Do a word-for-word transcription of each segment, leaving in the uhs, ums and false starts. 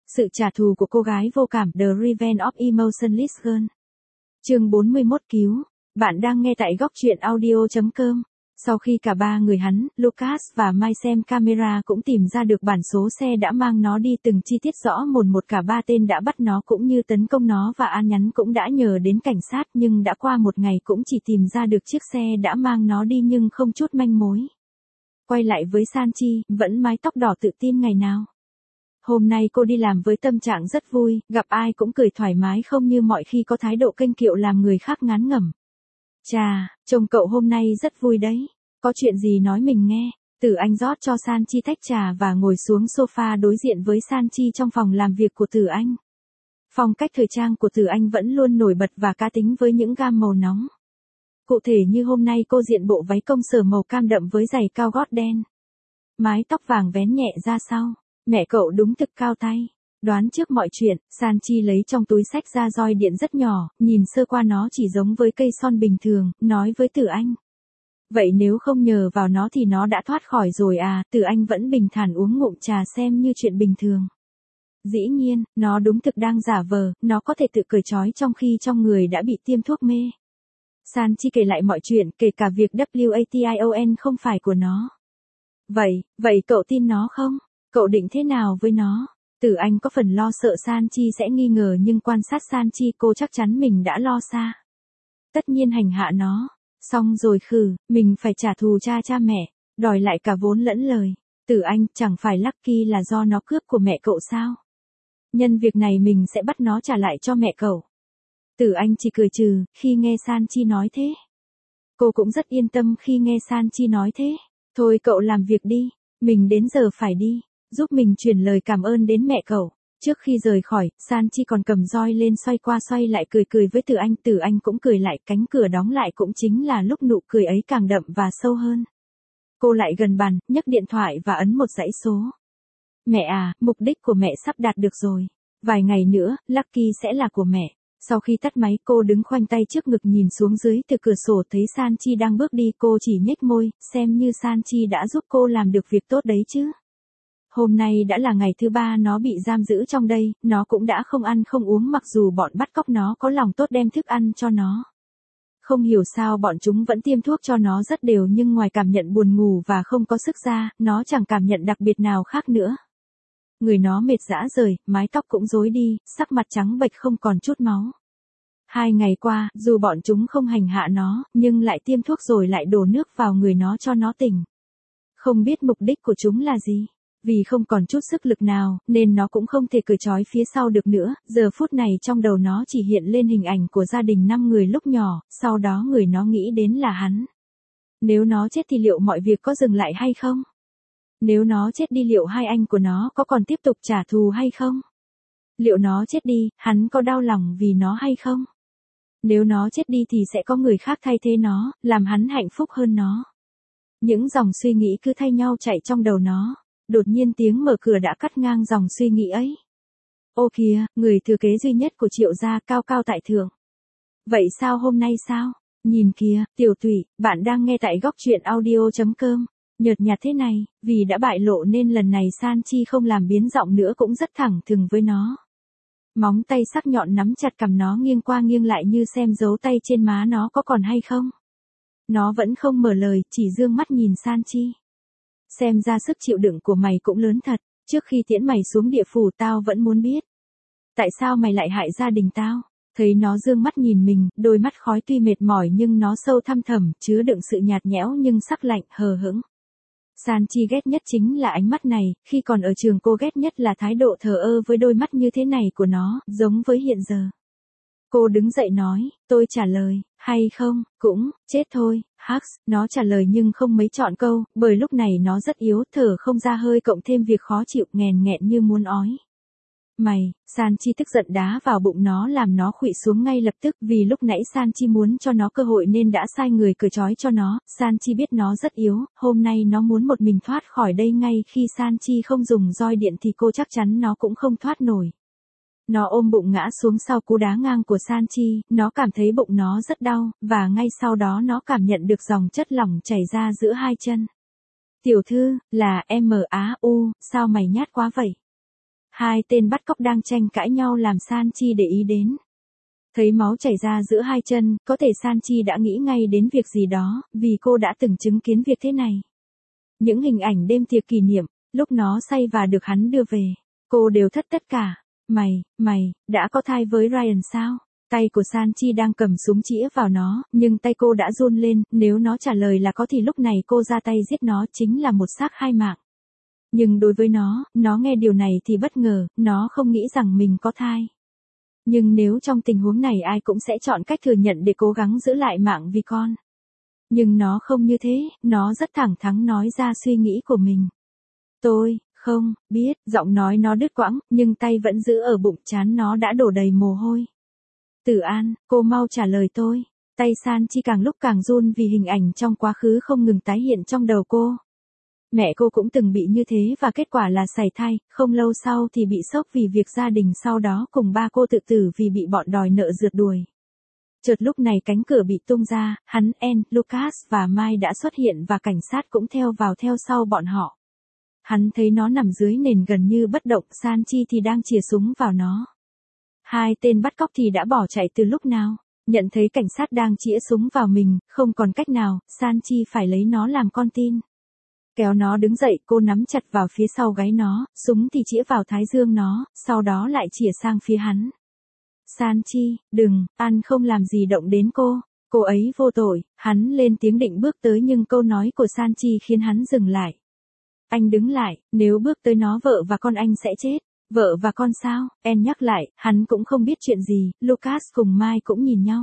Sự trả thù của cô gái vô cảm, The Revenge of Emotionless Girl. Chương bốn mươi mốt cứu. Bạn đang nghe tại góc truyện audio chấm com. Sau khi cả ba người hắn, Lucas và Mike xem camera cũng tìm ra được bản số xe đã mang nó đi từng chi tiết rõ mồn một, cả ba tên đã bắt nó cũng như tấn công nó, và An nhắn cũng đã nhờ đến cảnh sát, nhưng đã qua một ngày cũng chỉ tìm ra được chiếc xe đã mang nó đi nhưng không chút manh mối. Quay lại với Sanchi, vẫn mái tóc đỏ tự tin ngày nào. Hôm nay cô đi làm với tâm trạng rất vui, gặp ai cũng cười thoải mái không như mọi khi có thái độ kênh kiệu làm người khác ngán ngẩm. Chà, trông cậu hôm nay rất vui đấy. Có chuyện gì nói mình nghe. Tử Anh rót cho Sanchi tách trà và ngồi xuống sofa đối diện với Sanchi trong phòng làm việc của Tử Anh. Phong cách thời trang của Tử Anh vẫn luôn nổi bật và cá tính với những gam màu nóng. Cụ thể như hôm nay cô diện bộ váy công sở màu cam đậm với giày cao gót đen. Mái tóc vàng vén nhẹ ra sau. Mẹ cậu đúng thực cao tay. Đoán trước mọi chuyện, Sanchi lấy trong túi xách ra roi điện rất nhỏ, nhìn sơ qua nó chỉ giống với cây son bình thường, nói với Tử Anh. Vậy nếu không nhờ vào nó thì nó đã thoát khỏi rồi à? Tử Anh vẫn bình thản uống ngụm trà xem như chuyện bình thường. Dĩ nhiên, nó đúng thực đang giả vờ, nó có thể tự cởi trói trong khi trong người đã bị tiêm thuốc mê. Sanchi kể lại mọi chuyện, kể cả việc Waton không phải của nó. Vậy, vậy cậu tin nó không? Cậu định thế nào với nó? Tử Anh có phần lo sợ Sanchi sẽ nghi ngờ, nhưng quan sát Sanchi cô chắc chắn mình đã lo xa. Tất nhiên hành hạ nó. Xong rồi khử, mình phải trả thù cha cha mẹ, đòi lại cả vốn lẫn lời. Tử Anh, chẳng phải Lucky là do nó cướp của mẹ cậu sao? Nhân việc này mình sẽ bắt nó trả lại cho mẹ cậu. Tử Anh chỉ cười trừ, khi nghe Sanchi nói thế. Cô cũng rất yên tâm khi nghe Sanchi nói thế. Thôi cậu làm việc đi, mình đến giờ phải đi. Giúp mình truyền lời cảm ơn đến mẹ cậu. Trước khi rời khỏi, Sanchi còn cầm roi lên xoay qua xoay lại cười cười với Tử Anh. Tử Anh cũng cười lại, cánh cửa đóng lại cũng chính là lúc nụ cười ấy càng đậm và sâu hơn. Cô lại gần bàn, nhấc điện thoại và ấn một dãy số. Mẹ à, mục đích của mẹ sắp đạt được rồi. Vài ngày nữa, Lucky sẽ là của mẹ. Sau khi tắt máy, cô đứng khoanh tay trước ngực nhìn xuống dưới từ cửa sổ, thấy Sanchi đang bước đi, cô chỉ nhếch môi, xem như Sanchi đã giúp cô làm được việc tốt đấy chứ. Hôm nay đã là ngày thứ ba nó bị giam giữ trong đây, nó cũng đã không ăn không uống mặc dù bọn bắt cóc nó có lòng tốt đem thức ăn cho nó. Không hiểu sao bọn chúng vẫn tiêm thuốc cho nó rất đều, nhưng ngoài cảm nhận buồn ngủ và không có sức ra, nó chẳng cảm nhận đặc biệt nào khác nữa. Người nó mệt rã rời, mái tóc cũng rối đi, sắc mặt trắng bệch không còn chút máu. Hai ngày qua, dù bọn chúng không hành hạ nó, nhưng lại tiêm thuốc rồi lại đổ nước vào người nó cho nó tỉnh. Không biết mục đích của chúng là gì. Vì không còn chút sức lực nào, nên nó cũng không thể cởi trói phía sau được nữa, giờ phút này trong đầu nó chỉ hiện lên hình ảnh của gia đình năm người lúc nhỏ, sau đó người nó nghĩ đến là hắn. Nếu nó chết thì liệu mọi việc có dừng lại hay không? Nếu nó chết đi liệu hai anh của nó có còn tiếp tục trả thù hay không? Liệu nó chết đi, hắn có đau lòng vì nó hay không? Nếu nó chết đi thì sẽ có người khác thay thế nó, làm hắn hạnh phúc hơn nó. Những dòng suy nghĩ cứ thay nhau chạy trong đầu nó. Đột nhiên tiếng mở cửa đã cắt ngang dòng suy nghĩ ấy. Ô kìa, người thừa kế duy nhất của Triệu gia cao cao tại thượng. Vậy sao hôm nay sao? Nhìn kìa, Tiểu Thủy, bạn đang nghe tại góc truyện audio chấm com. Nhợt nhạt thế này, vì đã bại lộ nên lần này Sanchi không làm biến giọng nữa, cũng rất thẳng thừng với nó. Móng tay sắc nhọn nắm chặt cằm nó, nghiêng qua nghiêng lại như xem dấu tay trên má nó có còn hay không. Nó vẫn không mở lời, chỉ dương mắt nhìn Sanchi. Xem ra sức chịu đựng của mày cũng lớn thật, trước khi tiễn mày xuống địa phủ tao vẫn muốn biết. Tại sao mày lại hại gia đình tao? Thấy nó dương mắt nhìn mình, đôi mắt khói tuy mệt mỏi nhưng nó sâu thăm thẳm, chứa đựng sự nhạt nhẽo nhưng sắc lạnh, hờ hững. Sanchi ghét nhất chính là ánh mắt này, khi còn ở trường cô ghét nhất là thái độ thờ ơ với đôi mắt như thế này của nó, giống với hiện giờ. Cô đứng dậy nói, tôi trả lời, hay không, cũng, chết thôi, Hux, nó trả lời nhưng không mấy trọn câu, bởi lúc này nó rất yếu, thở không ra hơi cộng thêm việc khó chịu, nghèn nghẹn như muốn ói. Mày, Sanchi tức giận đá vào bụng nó làm nó khuỵu xuống ngay lập tức, vì lúc nãy Sanchi muốn cho nó cơ hội nên đã sai người cởi trói cho nó. Sanchi biết nó rất yếu, hôm nay nó muốn một mình thoát khỏi đây ngay khi Sanchi không dùng roi điện thì cô chắc chắn nó cũng không thoát nổi. Nó ôm bụng ngã xuống sau cú đá ngang của Sanchi, nó cảm thấy bụng nó rất đau, và ngay sau đó nó cảm nhận được dòng chất lỏng chảy ra giữa hai chân. Tiểu thư, là M A U, sao mày nhát quá vậy? Hai tên bắt cóc đang tranh cãi nhau làm Sanchi để ý đến. Thấy máu chảy ra giữa hai chân, có thể Sanchi đã nghĩ ngay đến việc gì đó, vì cô đã từng chứng kiến việc thế này. Những hình ảnh đêm tiệc kỷ niệm, lúc nó say và được hắn đưa về, cô đều thất tất cả. Mày, mày, đã có thai với Ryan sao? Tay của Sanchi đang cầm súng chĩa vào nó, nhưng tay cô đã run lên, nếu nó trả lời là có thì lúc này cô ra tay giết nó chính là một xác hai mạng. Nhưng đối với nó, nó nghe điều này thì bất ngờ, nó không nghĩ rằng mình có thai. Nhưng nếu trong tình huống này ai cũng sẽ chọn cách thừa nhận để cố gắng giữ lại mạng vì con. Nhưng nó không như thế, nó rất thẳng thắn nói ra suy nghĩ của mình. Tôi, không, biết, giọng nói nó đứt quãng, nhưng tay vẫn giữ ở bụng, trán nó đã đổ đầy mồ hôi. Tử An, cô mau trả lời tôi. Tay Sanchi càng lúc càng run vì hình ảnh trong quá khứ không ngừng tái hiện trong đầu cô. Mẹ cô cũng từng bị như thế và kết quả là sảy thai, không lâu sau thì bị sốc vì việc gia đình sau đó cùng ba cô tự tử vì bị bọn đòi nợ rượt đuổi. Chợt lúc này cánh cửa bị tung ra, hắn, Anne, Lucas và Mai đã xuất hiện và cảnh sát cũng theo vào theo sau bọn họ. Hắn thấy nó nằm dưới nền gần như bất động, Sanchi thì đang chìa súng vào nó. Hai tên bắt cóc thì đã bỏ chạy từ lúc nào, nhận thấy cảnh sát đang chĩa súng vào mình, không còn cách nào, Sanchi phải lấy nó làm con tin. Kéo nó đứng dậy, cô nắm chặt vào phía sau gáy nó, súng thì chĩa vào thái dương nó, sau đó lại chĩa sang phía hắn. Sanchi, đừng, An không làm gì động đến cô, cô ấy vô tội, hắn lên tiếng định bước tới nhưng câu nói của Sanchi khiến hắn dừng lại. Anh đứng lại, nếu bước tới nó vợ và con anh sẽ chết. Vợ và con sao? Anne nhắc lại, hắn cũng không biết chuyện gì, Lucas cùng Mai cũng nhìn nhau.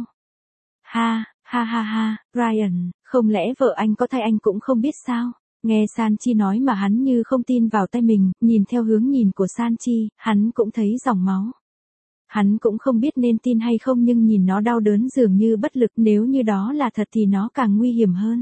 Ha, ha ha ha, Ryan, không lẽ vợ anh có thai anh cũng không biết sao? Nghe Sanchi nói mà hắn như không tin vào tay mình, nhìn theo hướng nhìn của Sanchi, hắn cũng thấy dòng máu. Hắn cũng không biết nên tin hay không nhưng nhìn nó đau đớn dường như bất lực, nếu như đó là thật thì nó càng nguy hiểm hơn.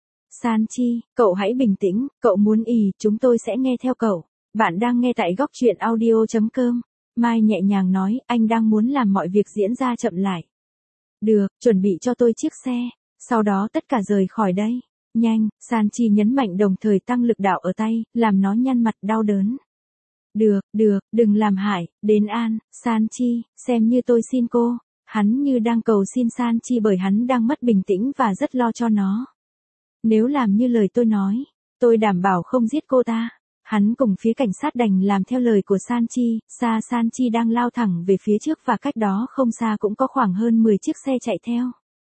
Sanchi, cậu hãy bình tĩnh, cậu muốn ì, chúng tôi sẽ nghe theo cậu. Bạn đang nghe tại góc truyện audio chấm com. Mai nhẹ nhàng nói, anh đang muốn làm mọi việc diễn ra chậm lại. Được, chuẩn bị cho tôi chiếc xe. Sau đó tất cả rời khỏi đây. Nhanh, Sanchi nhấn mạnh đồng thời tăng lực đạo ở tay, làm nó nhăn mặt đau đớn. Được, được, đừng làm hại, đến An, Sanchi, xem như tôi xin cô. Hắn như đang cầu xin Sanchi bởi hắn đang mất bình tĩnh và rất lo cho nó. Nếu làm như lời tôi nói, tôi đảm bảo không giết cô ta. Hắn cùng phía cảnh sát đành làm theo lời của Sanchi, xa Sanchi đang lao thẳng về phía trước và cách đó không xa cũng có khoảng hơn mười chiếc xe chạy theo.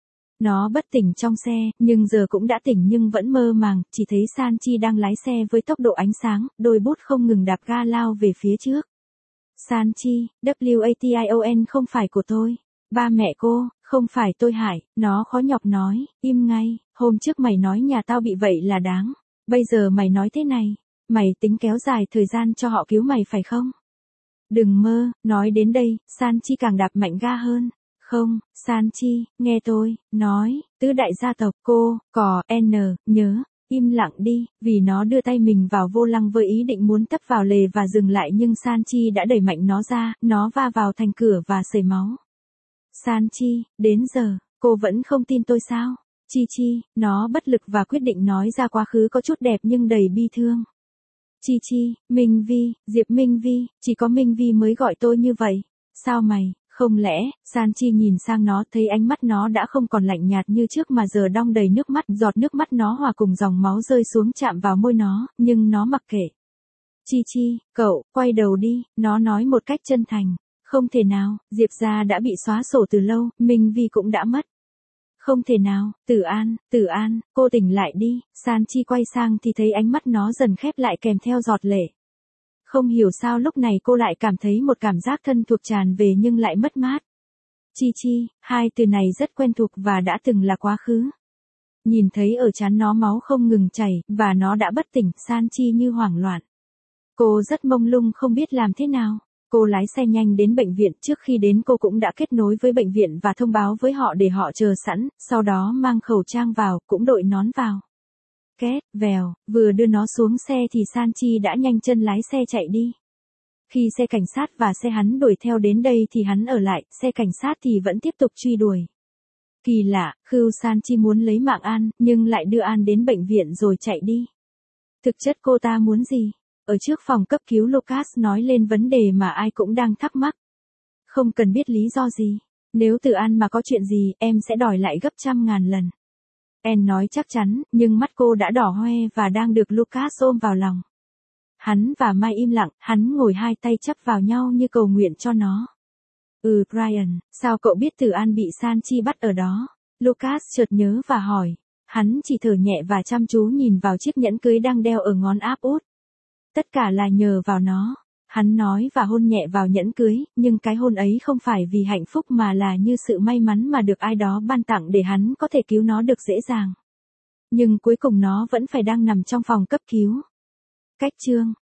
Nó bất tỉnh trong xe, nhưng giờ cũng đã tỉnh nhưng vẫn mơ màng, chỉ thấy Sanchi đang lái xe với tốc độ ánh sáng, đôi bút không ngừng đạp ga lao về phía trước. Sanchi, W A T I O N không phải của tôi. Ba mẹ cô, không phải tôi hại, nó khó nhọc nói, im ngay, hôm trước mày nói nhà tao bị vậy là đáng. Bây giờ mày nói thế này. Mày tính kéo dài thời gian cho họ cứu mày phải không? Đừng mơ, nói đến đây, Sanchi càng đạp mạnh ga hơn. Không, Sanchi, nghe tôi, nói, tứ đại gia tộc, cô, cò, N, nhớ, im lặng đi, vì nó đưa tay mình vào vô lăng với ý định muốn tấp vào lề và dừng lại nhưng Sanchi đã đẩy mạnh nó ra, nó va vào thành cửa và sẩy máu. Sanchi, đến giờ, cô vẫn không tin tôi sao? Chi Chi, nó bất lực và quyết định nói ra quá khứ có chút đẹp nhưng đầy bi thương. Chi Chi, Minh Vi, Diệp Minh Vi, chỉ có Minh Vi mới gọi tôi như vậy. Sao mày, không lẽ, Sanchi nhìn sang nó thấy ánh mắt nó đã không còn lạnh nhạt như trước mà giờ đong đầy nước mắt, giọt nước mắt nó hòa cùng dòng máu rơi xuống chạm vào môi nó, nhưng nó mặc kệ. Chi Chi, cậu, quay đầu đi, nó nói một cách chân thành. Không thể nào, Diệp gia đã bị xóa sổ từ lâu, Minh Vi cũng đã mất. Không thể nào, Tử An, Tử An, cô tỉnh lại đi, Sanchi quay sang thì thấy ánh mắt nó dần khép lại kèm theo giọt lệ. Không hiểu sao lúc này cô lại cảm thấy một cảm giác thân thuộc tràn về nhưng lại mất mát. Chi Chi, hai từ này rất quen thuộc và đã từng là quá khứ. Nhìn thấy ở trán nó máu không ngừng chảy, và nó đã bất tỉnh, Sanchi như hoảng loạn. Cô rất mông lung không biết làm thế nào. Cô lái xe nhanh đến bệnh viện, trước khi đến cô cũng đã kết nối với bệnh viện và thông báo với họ để họ chờ sẵn, sau đó mang khẩu trang vào, cũng đội nón vào. Két, vèo, vừa đưa nó xuống xe thì Sanchi đã nhanh chân lái xe chạy đi. Khi xe cảnh sát và xe hắn đuổi theo đến đây thì hắn ở lại, xe cảnh sát thì vẫn tiếp tục truy đuổi. Kỳ lạ, Khưu Sanchi muốn lấy mạng An, nhưng lại đưa An đến bệnh viện rồi chạy đi. Thực chất cô ta muốn gì? Ở trước phòng cấp cứu Lucas nói lên vấn đề mà ai cũng đang thắc mắc. Không cần biết lý do gì. Nếu từ An mà có chuyện gì, em sẽ đòi lại gấp trăm ngàn lần. Anne nói chắc chắn, nhưng mắt cô đã đỏ hoe và đang được Lucas ôm vào lòng. Hắn và Mai im lặng, hắn ngồi hai tay chắp vào nhau như cầu nguyện cho nó. Ừ Brian, sao cậu biết Từ An bị Sanchi bắt ở đó? Lucas chợt nhớ và hỏi. Hắn chỉ thở nhẹ và chăm chú nhìn vào chiếc nhẫn cưới đang đeo ở ngón áp út. Tất cả là nhờ vào nó. Hắn nói và hôn nhẹ vào nhẫn cưới, nhưng cái hôn ấy không phải vì hạnh phúc mà là như sự may mắn mà được ai đó ban tặng để hắn có thể cứu nó được dễ dàng. Nhưng cuối cùng nó vẫn phải đang nằm trong phòng cấp cứu. Cách chương